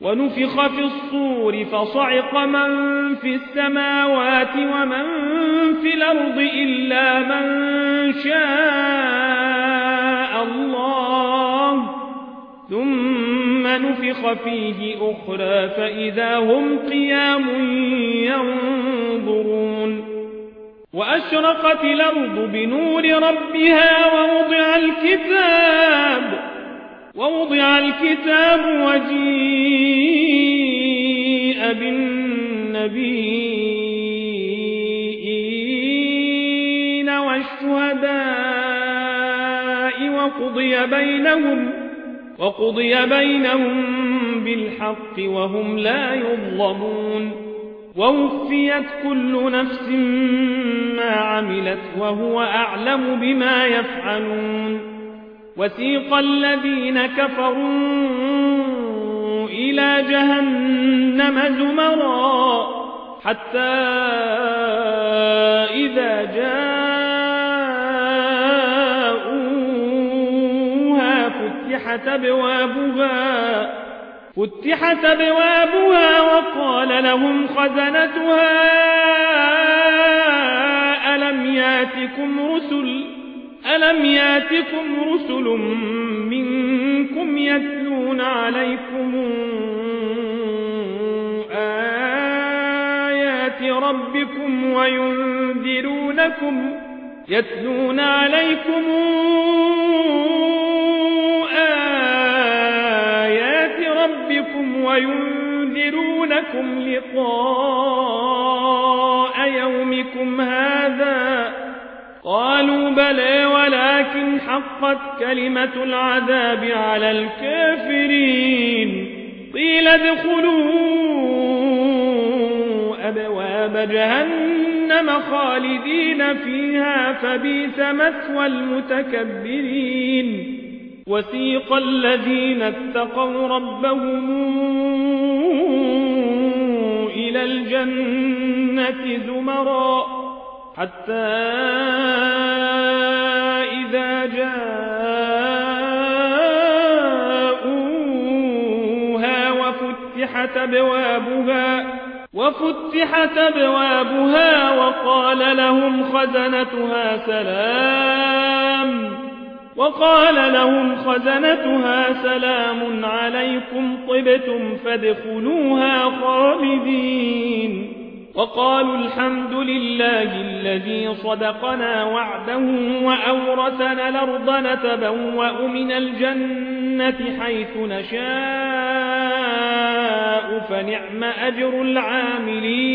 ونفخ في الصور فصعق من في السماوات ومن في الأرض إلا من شاء الله ثم نفخ فيه أخرى فإذا هم قيام ينظرون وأشرقت الأرض بنور ربها ووضع الكتاب وجيء بالنبيين والشهداء وقضي بينهم بالحق وهم لا يظلمون ووفيت كل نفس ما عملت وهو أعلم بما يفعلون وسيق الذين كفروا إلى جهنم زمرا حتى إذا جاءوها فتحت أبوابها وقال لهم خزنتها ألم ياتكم رسل منكم يتلون عليكم آيات ربكم وينذرونكم لقاء يومكم هذا قالوا بلى ولكن حقت كلمة العذاب على الكافرين قيل ادخلوا أبواب جهنم خالدين فيها فبئس مثوى المتكبرين وسيق الذين اتقوا ربهم إلى الجنة زمرا حتى إذا جاءوها وفتحت أبوابها وقال لهم خزنتها سلام عليكم طبتم فادخلوها خالدين وقالوا الحمد لله الذي صدقنا وعده وأورثنا الأرض نتبوأ من الجنة حيث نشاء فنعم أجر العاملين